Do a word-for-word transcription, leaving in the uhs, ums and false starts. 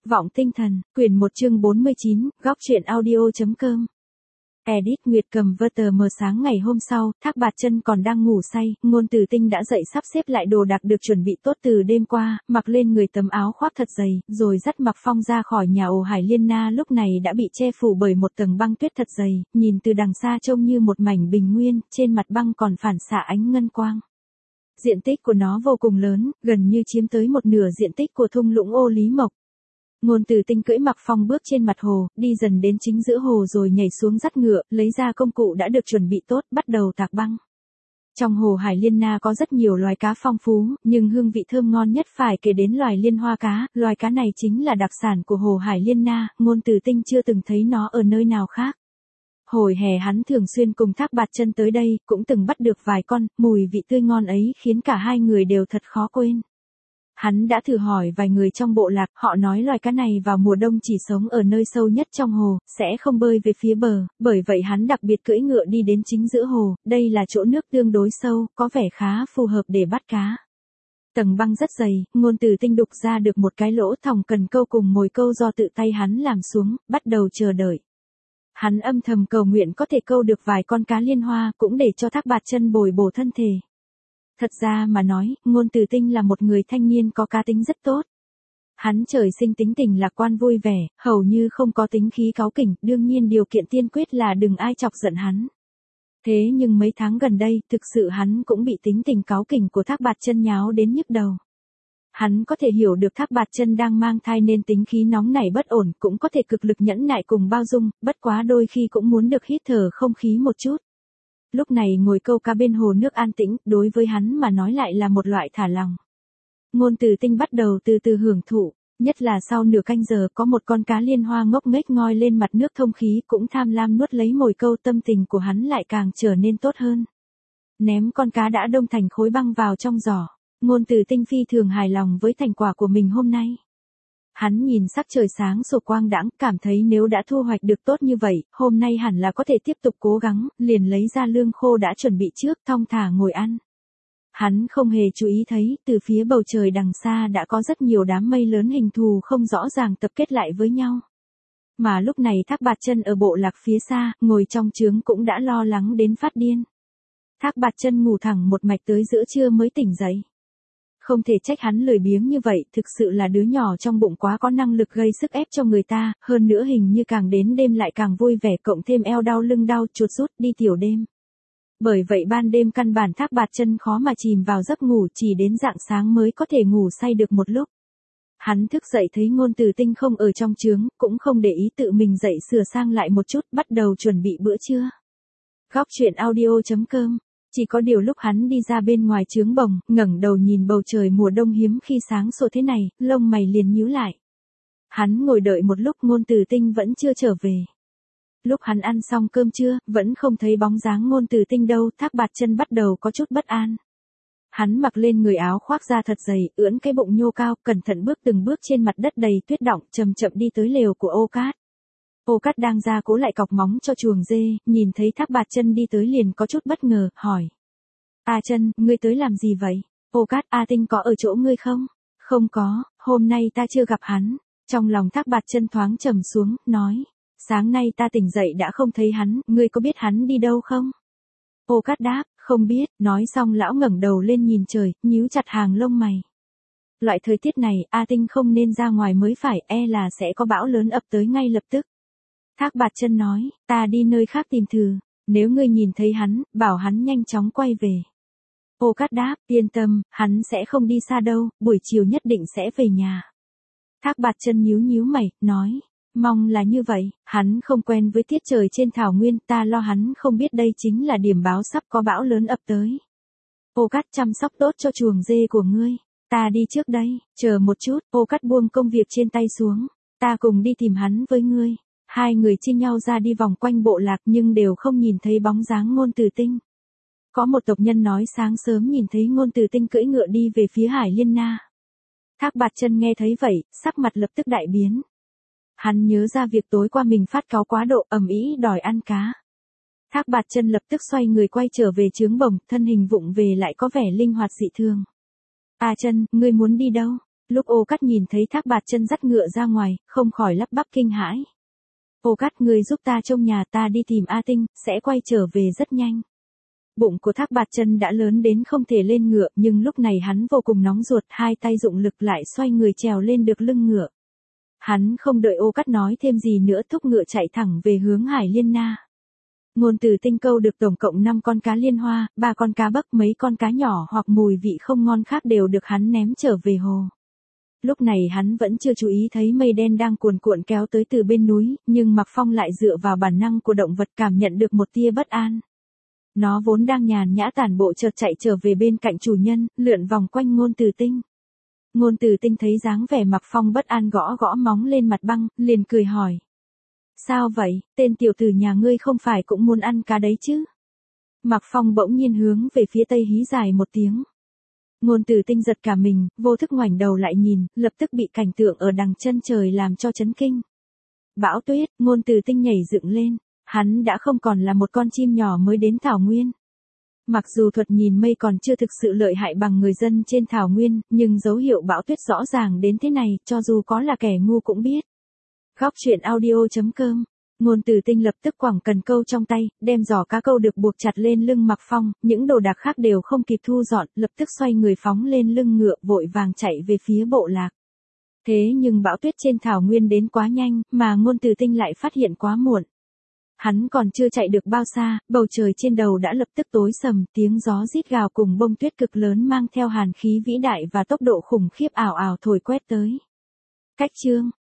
Vọng Tinh Thần, quyển một chương bốn mươi chín, góc truyện audio.com. Edit Nguyệt cầm vơ tờ mờ sáng ngày hôm sau, Thác Bạt Chân còn đang ngủ say, Ngôn Từ Tinh đã dậy sắp xếp lại đồ đạc được chuẩn bị tốt từ đêm qua, mặc lên người tấm áo khoác thật dày, rồi dắt Mặc Phong ra khỏi nhà ổ Hải Liên Na lúc này đã bị che phủ bởi một tầng băng tuyết thật dày, nhìn từ đằng xa trông như một mảnh bình nguyên, trên mặt băng còn phản xạ ánh ngân quang. Diện tích của nó vô cùng lớn, gần như chiếm tới một nửa diện tích của thung lũng Ô Lý Mộc. Ngôn Từ Tinh cưỡi Mặc Phong bước trên mặt hồ, đi dần đến chính giữa hồ rồi nhảy xuống dắt ngựa, lấy ra công cụ đã được chuẩn bị tốt, bắt đầu tạc băng. Trong hồ Hải Liên Na có rất nhiều loài cá phong phú, nhưng hương vị thơm ngon nhất phải kể đến loài liên hoa cá, loài cá này chính là đặc sản của hồ Hải Liên Na, Ngôn Từ Tinh chưa từng thấy nó ở nơi nào khác. Hồi hè hắn thường xuyên cùng Thác Bạt Chân tới đây, cũng từng bắt được vài con, mùi vị tươi ngon ấy khiến cả hai người đều thật khó quên. Hắn đã thử hỏi vài người trong bộ lạc, họ nói loài cá này vào mùa đông chỉ sống ở nơi sâu nhất trong hồ, sẽ không bơi về phía bờ, bởi vậy hắn đặc biệt cưỡi ngựa đi đến chính giữa hồ, đây là chỗ nước tương đối sâu, có vẻ khá phù hợp để bắt cá. Tầng băng rất dày, Ngôn Từ Tinh đục ra được một cái lỗ thòng cần câu cùng mồi câu do tự tay hắn làm xuống, bắt đầu chờ đợi. Hắn âm thầm cầu nguyện có thể câu được vài con cá liên hoa, cũng để cho Thác Bạt Chân bồi bổ thân thể. Thật ra mà nói, Ngôn Từ Tinh là một người thanh niên có cá tính rất tốt. Hắn trời sinh tính tình lạc quan vui vẻ, hầu như không có tính khí cáu kỉnh, đương nhiên điều kiện tiên quyết là đừng ai chọc giận hắn. Thế nhưng mấy tháng gần đây, thực sự hắn cũng bị tính tình cáu kỉnh của Thác Bạt Chân nháo đến nhức đầu. Hắn có thể hiểu được Thác Bạt Chân đang mang thai nên tính khí nóng nảy bất ổn, cũng có thể cực lực nhẫn nại cùng bao dung, bất quá đôi khi cũng muốn được hít thở không khí một chút. Lúc này ngồi câu cá bên hồ nước an tĩnh, đối với hắn mà nói lại là một loại thả lòng. Ngôn Từ Tinh bắt đầu từ từ hưởng thụ, nhất là sau nửa canh giờ có một con cá liên hoa ngốc nghếch ngoi lên mặt nước thông khí cũng tham lam nuốt lấy mồi câu, tâm tình của hắn lại càng trở nên tốt hơn. Ném con cá đã đông thành khối băng vào trong giỏ, Ngôn Từ Tinh phi thường hài lòng với thành quả của mình hôm nay. Hắn nhìn sắc trời sáng sủa quang đãng, cảm thấy nếu đã thu hoạch được tốt như vậy, hôm nay hẳn là có thể tiếp tục cố gắng, liền lấy ra lương khô đã chuẩn bị trước, thong thả ngồi ăn. Hắn không hề chú ý thấy, từ phía bầu trời đằng xa đã có rất nhiều đám mây lớn hình thù không rõ ràng tập kết lại với nhau. Mà lúc này Thác Bạt Chân ở bộ lạc phía xa, ngồi trong trướng cũng đã lo lắng đến phát điên. Thác Bạt Chân ngủ thẳng một mạch tới giữa trưa mới tỉnh dậy. Không thể trách hắn lười biếng như vậy, thực sự là đứa nhỏ trong bụng quá có năng lực gây sức ép cho người ta, hơn nữa hình như càng đến đêm lại càng vui vẻ, cộng thêm eo đau lưng đau, chuột rút đi tiểu đêm. Bởi vậy ban đêm căn bản Thác Bạt Chân khó mà chìm vào giấc ngủ, chỉ đến rạng sáng mới có thể ngủ say được một lúc. Hắn thức dậy thấy Ngôn Từ Tinh không ở trong trướng, cũng không để ý, tự mình dậy sửa sang lại một chút, bắt đầu chuẩn bị bữa trưa. Góc truyện audio.com. Chỉ có điều lúc hắn đi ra bên ngoài trướng bồng, ngẩng đầu nhìn bầu trời mùa đông hiếm khi sáng sủa thế này, lông mày liền nhíu lại. Hắn ngồi đợi một lúc, Ngôn Từ Tinh vẫn chưa trở về. Lúc hắn ăn xong cơm trưa, vẫn không thấy bóng dáng Ngôn Từ Tinh đâu, Thác Bạt Chân bắt đầu có chút bất an. Hắn mặc lên người áo khoác da thật dày, ưỡn cái bụng nhô cao, cẩn thận bước từng bước trên mặt đất đầy tuyết đọng, chậm chậm đi tới lều của Ô Cát. Ô Cát đang ra cố lại cọc móng cho chuồng dê, nhìn thấy Thác Bạt Chân đi tới liền có chút bất ngờ, hỏi. A Chân, ngươi tới làm gì vậy? Ô Cát, A Tinh có ở chỗ ngươi không? Không có, hôm nay ta chưa gặp hắn. Trong lòng Thác Bạt Chân thoáng trầm xuống, nói. Sáng nay ta tỉnh dậy đã không thấy hắn, ngươi có biết hắn đi đâu không? Ô Cát đáp, không biết, nói xong lão ngẩng đầu lên nhìn trời, nhíu chặt hàng lông mày. Loại thời tiết này, A Tinh không nên ra ngoài mới phải, e là sẽ có bão lớn ập tới ngay lập tức. Thác Bạt Chân nói, ta đi nơi khác tìm thử, nếu ngươi nhìn thấy hắn, bảo hắn nhanh chóng quay về. Ô Cát đáp, yên tâm, hắn sẽ không đi xa đâu, buổi chiều nhất định sẽ về nhà. Thác Bạt Chân nhíu nhíu mày, nói, mong là như vậy, hắn không quen với tiết trời trên thảo nguyên, ta lo hắn không biết đây chính là điểm báo sắp có bão lớn ập tới. Ô Cát, chăm sóc tốt cho chuồng dê của ngươi, ta đi trước đây, chờ một chút, Ô Cát buông công việc trên tay xuống, ta cùng đi tìm hắn với ngươi. Hai người chia nhau ra đi vòng quanh bộ lạc nhưng đều không nhìn thấy bóng dáng Ngôn Từ Tinh. Có một tộc nhân nói sáng sớm nhìn thấy Ngôn Từ Tinh cưỡi ngựa đi về phía Hải Liên Na. Thác Bạt Chân nghe thấy vậy, sắc mặt lập tức đại biến. Hắn nhớ ra việc tối qua mình phát cáu quá độ, ầm ĩ đòi ăn cá. Thác Bạt Chân lập tức xoay người quay trở về trướng bồng, thân hình vụng về lại có vẻ linh hoạt dị thường. A Chân, ngươi muốn đi đâu? Lúc Ô Cát nhìn thấy Thác Bạt Chân dắt ngựa ra ngoài, không khỏi lắp bắp kinh hãi. Ô Cát, ngươi giúp ta trông nhà, ta đi tìm A Tinh, sẽ quay trở về rất nhanh. Bụng của Thác Bạt Chân đã lớn đến không thể lên ngựa, nhưng lúc này hắn vô cùng nóng ruột, hai tay dụng lực lại xoay người trèo lên được lưng ngựa. Hắn không đợi Ô Cát nói thêm gì nữa, thúc ngựa chạy thẳng về hướng Hải Liên Na. Ngôn Từ Tinh câu được tổng cộng năm con cá liên hoa, ba con cá bấc, mấy con cá nhỏ hoặc mùi vị không ngon khác đều được hắn ném trở về hồ. Lúc này hắn vẫn chưa chú ý thấy mây đen đang cuồn cuộn kéo tới từ bên núi, nhưng Mạc Phong lại dựa vào bản năng của động vật cảm nhận được một tia bất an. Nó vốn đang nhàn nhã tản bộ chợt chạy trở về bên cạnh chủ nhân, lượn vòng quanh Ngôn Từ Tinh. Ngôn Từ Tinh thấy dáng vẻ Mạc Phong bất an gõ gõ móng lên mặt băng, liền cười hỏi. Sao vậy, tên tiểu tử nhà ngươi không phải cũng muốn ăn cá đấy chứ? Mạc Phong bỗng nhiên hướng về phía tây hí dài một tiếng. Ngôn Từ Tinh giật cả mình, vô thức ngoảnh đầu lại nhìn, lập tức bị cảnh tượng ở đằng chân trời làm cho chấn kinh. Bão tuyết, Ngôn Từ Tinh nhảy dựng lên, hắn đã không còn là một con chim nhỏ mới đến Thảo Nguyên. Mặc dù thuật nhìn mây còn chưa thực sự lợi hại bằng người dân trên Thảo Nguyên, nhưng dấu hiệu bão tuyết rõ ràng đến thế này, cho dù có là kẻ ngu cũng biết. Góc truyện audio chấm com. Ngôn Từ Tinh lập tức quẳng cần câu trong tay, đem giỏ cá câu được buộc chặt lên lưng Mạc Phong, những đồ đạc khác đều không kịp thu dọn, lập tức xoay người phóng lên lưng ngựa, vội vàng chạy về phía bộ lạc. Thế nhưng bão tuyết trên Thảo Nguyên đến quá nhanh, mà Ngôn Từ Tinh lại phát hiện quá muộn. Hắn còn chưa chạy được bao xa, bầu trời trên đầu đã lập tức tối sầm, tiếng gió rít gào cùng bông tuyết cực lớn mang theo hàn khí vĩ đại và tốc độ khủng khiếp ảo ảo thổi quét tới. Cách chương